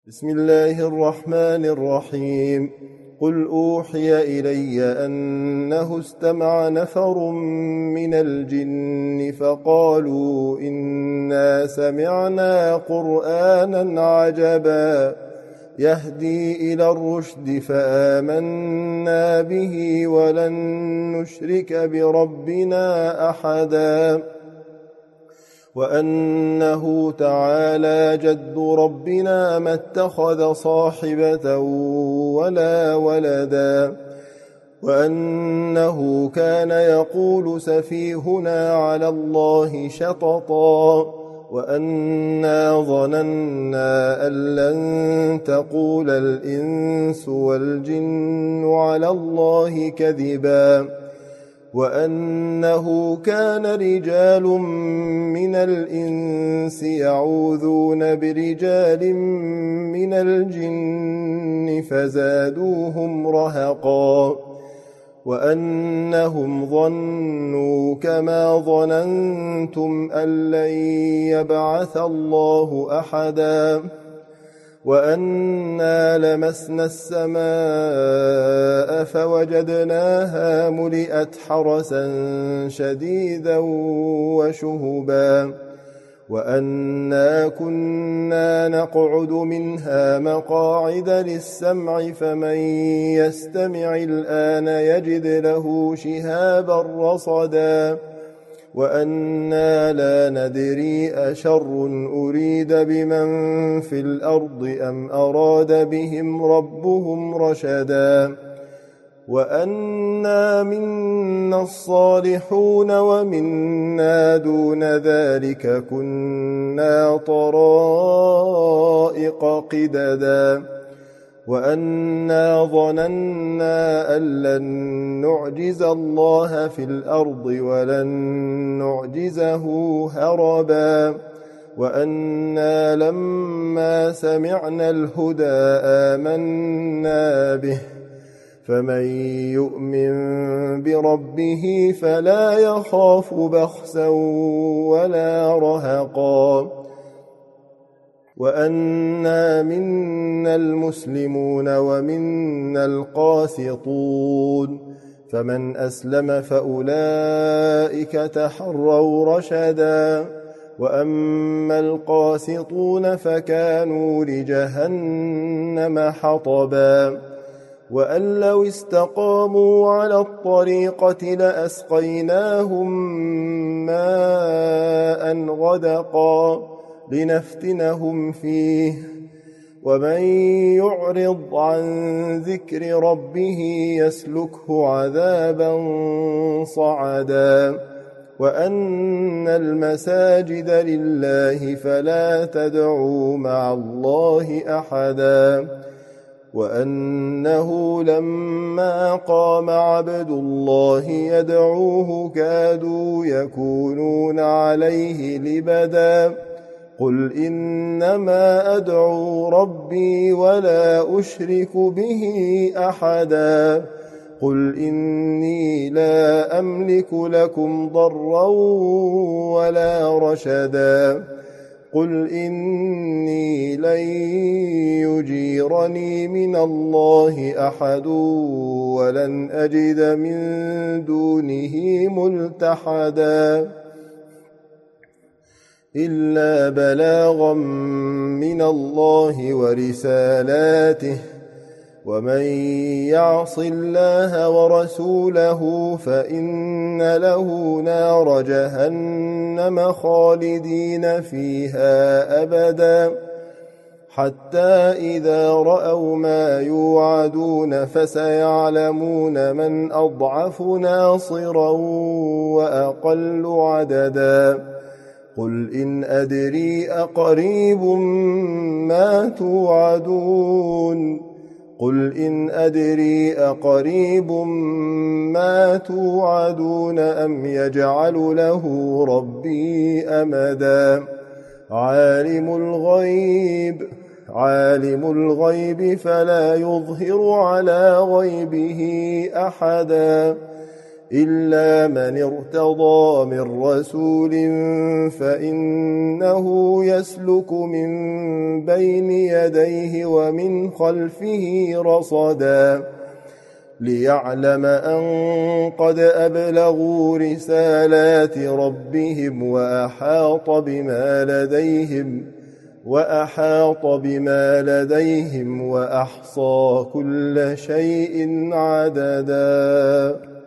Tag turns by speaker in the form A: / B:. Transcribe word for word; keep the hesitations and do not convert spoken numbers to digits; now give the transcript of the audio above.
A: بسم الله الرحمن الرحيم. قل أوحي إلي أنه استمع نفر من الجن فقالوا إنا سمعنا قرآنا عجبا يهدي إلى الرشد فآمنا به ولن نشرك بربنا أحدا وأنه تعالى جد ربنا ما اتخذ صاحبة ولا ولدا وأنه كان يقول سفيهنا على الله شططا وأنا ظننا أن لن تقول الإنس والجن على الله كذبا وأنه كان رجال من الإنس يعوذون برجال من الجن فزادوهم رهقا وأنهم ظنوا كما ظننتم أن لن يبعث الله أحدا وأنا لمسنا السماء فوجدناها ملئت حرسا شديدا وشهبا وأنا كنا نقعد منها مقاعد للسمع فمن يستمع الآن يجد له شهابا رصدا وأنا لا ندري أشر أريد بمن في الأرض أم أراد بهم ربهم رشدا وأنا منا الصالحون ومنا دون ذلك كنا طرائق قددا وأنا ظننا أن لن نعجز الله في الأرض ولن نعجزه هربا وأنا لما سمعنا الهدى آمنا به فمن يؤمن بربه فلا يخاف بخسا ولا رهقا وأنا منا المسلمون ومنا القاسطون فمن أسلم فأولئك تحروا رشدا وأما القاسطون فكانوا لجهنم حطبا وأن لو استقاموا على الطريقة لأسقيناهم ماء غدقا لنفتنهم فيه ومن يعرض عن ذكر ربه يسلكه عذابا صعدا وأن المساجد لله فلا تدعوا مع الله أحدا وأنه لما قام عبد الله يدعوه كادوا يكونون عليه لبدا قل إنما أدعو ربي ولا أشرك به أحدا قل إني لا أملك لكم ضرا ولا رشدا قل إني لن يجيرني من الله أحد ولن أجد من دونه ملتحدا إلا بلاغا من الله ورسالاته ومن يعص الله ورسوله فإن له نار جهنم خالدين فيها أبدا حتى إذا رأوا ما يوعدون فسيعلمون من أضعف ناصرا وأقل عددا قل إن أدري أقريب ما توعدون قل إن أدري أقريب ما توعدون أم يجعل له ربي أمدا عالم الغيب عالم الغيب فلا يظهر على غيبه أحدا إلا من ارتضى من رسول فإنه يسلك من بين يديه ومن خلفه رصدا ليعلم أن قد أبلغوا رسالات ربهم وأحاط بما لديهم وأحاط بما لديهم وأحصى كل شيء عددا.